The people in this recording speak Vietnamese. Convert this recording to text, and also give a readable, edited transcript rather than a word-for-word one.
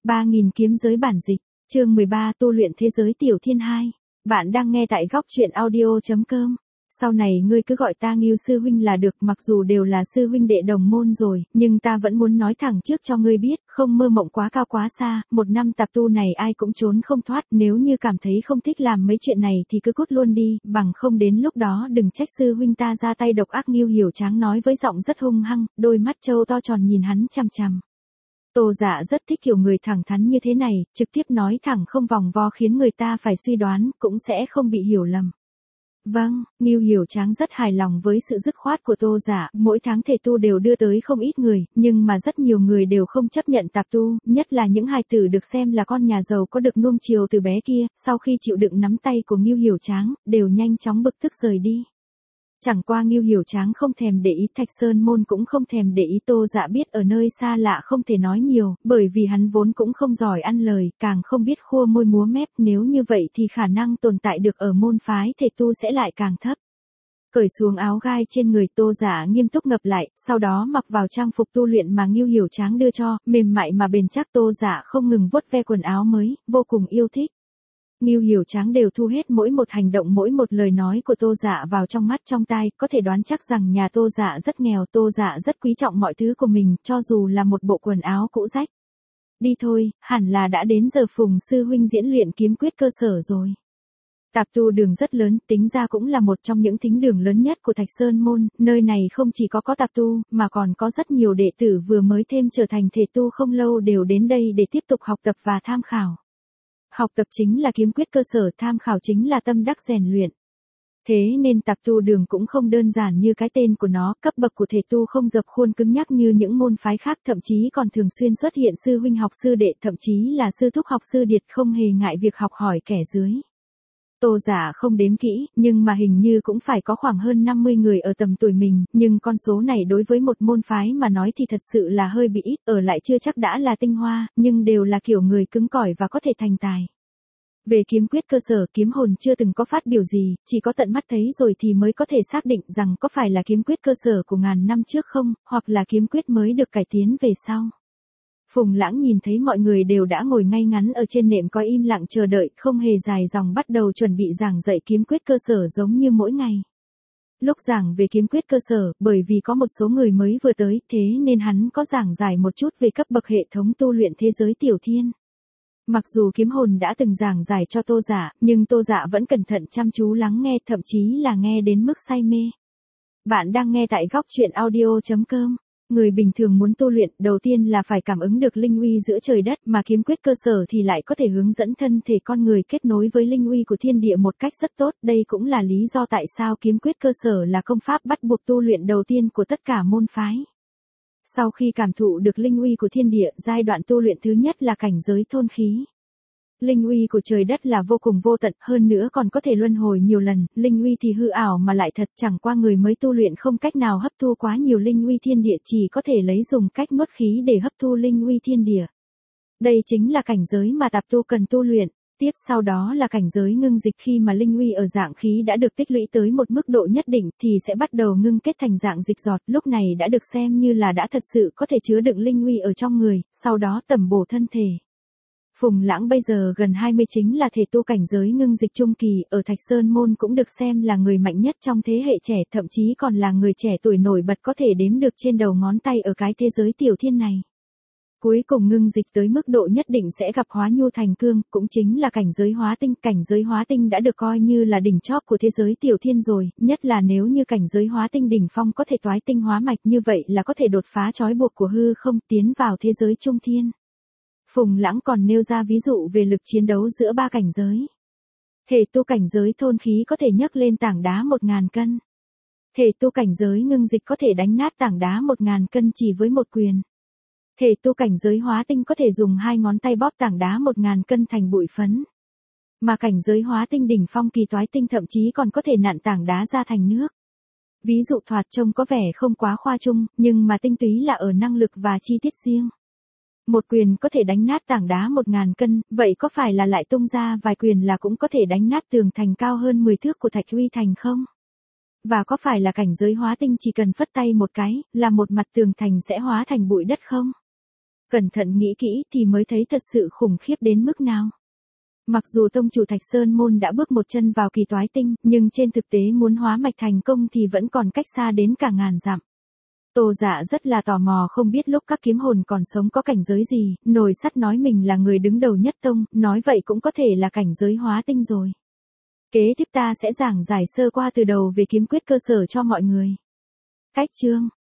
3000 kiếm giới bản dịch, chương 13 tu luyện thế giới tiểu thiên 2. Bạn đang nghe tại góc truyện audio.com. Sau này ngươi cứ gọi ta Ngưu sư huynh là được, mặc dù đều là sư huynh đệ đồng môn rồi, nhưng ta vẫn muốn nói thẳng trước cho ngươi biết, không mơ mộng quá cao quá xa, 1 năm tạp tu này ai cũng trốn không thoát, nếu như cảm thấy không thích làm mấy chuyện này thì cứ cút luôn đi, bằng không đến lúc đó đừng trách sư huynh ta ra tay độc ác. Ngưu Hiểu Tráng nói với giọng rất hung hăng, đôi mắt trâu to tròn nhìn hắn chằm chằm. Tô Dạ rất thích kiểu người thẳng thắn như thế này, trực tiếp nói thẳng không vòng vo khiến người ta phải suy đoán, cũng sẽ không bị hiểu lầm. Vâng, Ngưu Hiểu Tráng rất hài lòng với sự dứt khoát của Tô Dạ, mỗi tháng thể tu đều đưa tới không ít người, nhưng mà rất nhiều người đều không chấp nhận tạp tu, nhất là những hài tử được xem là con nhà giàu có được nuông chiều từ bé kia, sau khi chịu đựng nắm tay của Ngưu Hiểu Tráng, đều nhanh chóng bực tức rời đi. Chẳng qua Ngưu Hiểu Tráng không thèm để ý, Thạch Sơn Môn cũng không thèm để ý. Tô Dạ biết ở nơi xa lạ không thể nói nhiều, bởi vì hắn vốn cũng không giỏi ăn lời, càng không biết khua môi múa mép, nếu như vậy thì khả năng tồn tại được ở môn phái thể tu sẽ lại càng thấp. Cởi xuống áo gai trên người, Tô Dạ nghiêm túc ngập lại, sau đó mặc vào trang phục tu luyện mà Ngưu Hiểu Tráng đưa cho, mềm mại mà bền chắc. Tô Dạ không ngừng vuốt ve quần áo mới, vô cùng yêu thích. Ngưu Hiểu Tráng đều thu hết mỗi một hành động, mỗi một lời nói của Tô Dạ vào trong mắt trong tai, có thể đoán chắc rằng nhà Tô Dạ rất nghèo, Tô Dạ rất quý trọng mọi thứ của mình, cho dù là một bộ quần áo cũ rách. Đi thôi, hẳn là đã đến giờ Phùng sư huynh diễn luyện kiếm quyết cơ sở rồi. Tạp tu đường rất lớn, tính ra cũng là một trong những thính đường lớn nhất của Thạch Sơn Môn, nơi này không chỉ có tạp tu, mà còn có rất nhiều đệ tử vừa mới thêm trở thành thể tu không lâu đều đến đây để tiếp tục học tập và tham khảo. Học tập chính là kiếm quyết cơ sở, tham khảo chính là tâm đắc rèn luyện. Thế nên tạp tu đường cũng không đơn giản như cái tên của nó, cấp bậc của thể tu không dập khuôn cứng nhắc như những môn phái khác, thậm chí còn thường xuyên xuất hiện sư huynh học sư đệ, thậm chí là sư thúc học sư điệt, không hề ngại việc học hỏi kẻ dưới. Tô Dạ không đếm kỹ, nhưng mà hình như cũng phải có khoảng hơn 50 người ở tầm tuổi mình, nhưng con số này đối với một môn phái mà nói thì thật sự là hơi bị ít, ở lại chưa chắc đã là tinh hoa, nhưng đều là kiểu người cứng cỏi và có thể thành tài. Về kiếm quyết cơ sở, kiếm hồn chưa từng có phát biểu gì, chỉ có tận mắt thấy rồi thì mới có thể xác định rằng có phải là kiếm quyết cơ sở của ngàn năm trước không, hoặc là kiếm quyết mới được cải tiến về sau. Phùng Lãng nhìn thấy mọi người đều đã ngồi ngay ngắn ở trên nệm có im lặng chờ đợi, không hề dài dòng bắt đầu chuẩn bị giảng dạy kiếm quyết cơ sở giống như mỗi ngày. Lúc giảng về kiếm quyết cơ sở, bởi vì có một số người mới vừa tới, thế nên hắn có giảng giải một chút về cấp bậc hệ thống tu luyện thế giới tiểu thiên. Mặc dù kiếm hồn đã từng giảng giải cho Tô Dạ, nhưng Tô Dạ vẫn cẩn thận chăm chú lắng nghe, thậm chí là nghe đến mức say mê. Bạn đang nghe tại góc truyện audio.com. Người bình thường muốn tu luyện, đầu tiên là phải cảm ứng được linh uy giữa trời đất, mà kiếm quyết cơ sở thì lại có thể hướng dẫn thân thể con người kết nối với linh uy của thiên địa một cách rất tốt. Đây cũng là lý do tại sao kiếm quyết cơ sở là công pháp bắt buộc tu luyện đầu tiên của tất cả môn phái. Sau khi cảm thụ được linh uy của thiên địa, giai đoạn tu luyện thứ nhất là cảnh giới thôn khí. Linh uy của trời đất là vô cùng vô tận, hơn nữa còn có thể luân hồi nhiều lần, linh uy thì hư ảo mà lại thật, chẳng qua người mới tu luyện không cách nào hấp thu quá nhiều linh uy thiên địa, chỉ có thể lấy dùng cách nuốt khí để hấp thu linh uy thiên địa. Đây chính là cảnh giới mà tạp tu cần tu luyện. Tiếp sau đó là cảnh giới ngưng dịch, khi mà linh uy ở dạng khí đã được tích lũy tới một mức độ nhất định thì sẽ bắt đầu ngưng kết thành dạng dịch giọt, lúc này đã được xem như là đã thật sự có thể chứa đựng linh uy ở trong người, sau đó tẩm bổ thân thể. Phùng Lãng bây giờ gần 20, chính là thể tu cảnh giới ngưng dịch trung kỳ, ở Thạch Sơn Môn cũng được xem là người mạnh nhất trong thế hệ trẻ, thậm chí còn là người trẻ tuổi nổi bật có thể đếm được trên đầu ngón tay ở cái thế giới tiểu thiên này. Cuối cùng ngưng dịch tới mức độ nhất định sẽ gặp hóa nhu thành cương, cũng chính là cảnh giới hóa tinh. Cảnh giới hóa tinh đã được coi như là đỉnh chóp của thế giới tiểu thiên rồi, nhất là nếu như cảnh giới hóa tinh đỉnh phong có thể toái tinh hóa mạch, như vậy là có thể đột phá trói buộc của hư không, tiến vào thế giới trung thiên. Phùng Lãng còn nêu ra ví dụ về lực chiến đấu giữa 3 cảnh giới. Thể tu cảnh giới thôn khí có thể nhấc lên tảng đá 1000 cân. Thể tu cảnh giới ngưng dịch có thể đánh nát tảng đá 1000 cân chỉ với một quyền. Thể tu cảnh giới hóa tinh có thể dùng 2 ngón tay bóp tảng đá 1000 cân thành bụi phấn. Mà cảnh giới hóa tinh đỉnh phong kỳ toái tinh thậm chí còn có thể nặn tảng đá ra thành nước. Ví dụ thoạt trông có vẻ không quá khoa trương, nhưng mà tinh túy là ở năng lực và chi tiết riêng. Một quyền có thể đánh nát tảng đá 1000 cân, vậy có phải là lại tung ra vài quyền là cũng có thể đánh nát tường thành cao hơn 10 thước của Thạch Uy Thành không? Và có phải là cảnh giới hóa tinh chỉ cần phất tay một cái, là một mặt tường thành sẽ hóa thành bụi đất không? Cẩn thận nghĩ kỹ thì mới thấy thật sự khủng khiếp đến mức nào. Mặc dù tông chủ Thạch Sơn Môn đã bước một chân vào kỳ toái tinh, nhưng trên thực tế muốn hóa mạch thành công thì vẫn còn cách xa đến cả ngàn dặm. Tô Dạ rất là tò mò không biết lúc các kiếm hồn còn sống có cảnh giới gì, Nồi Sắt nói mình là người đứng đầu nhất tông, nói vậy cũng có thể là cảnh giới hóa tinh rồi. Kế tiếp ta sẽ giảng giải sơ qua từ đầu về kiếm quyết cơ sở cho mọi người. Cách chương